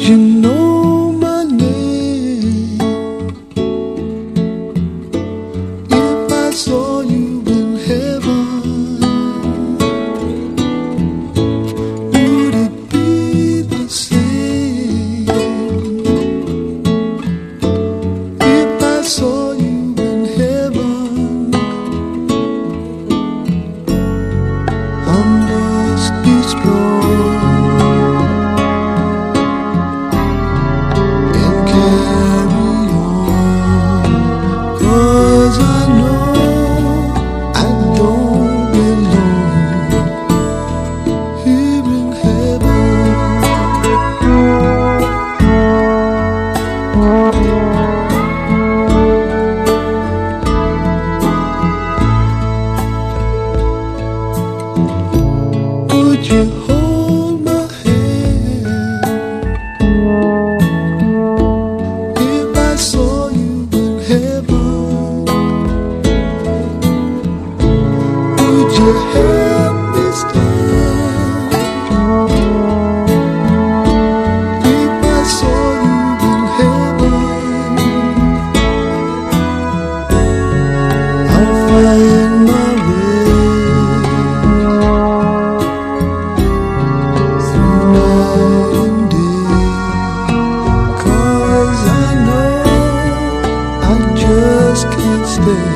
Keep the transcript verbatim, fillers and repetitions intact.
you know my name? If I saw you in heaven, would it be the same? If I saw you in heaven, I must be strong and carry on, 'cause I know I don't belong here in heaven. Would you hold my hand if I saw you in heaven? Would you help me stand if I saw you in heaven? I'll find my way night and day, 'cause I know I just can't stay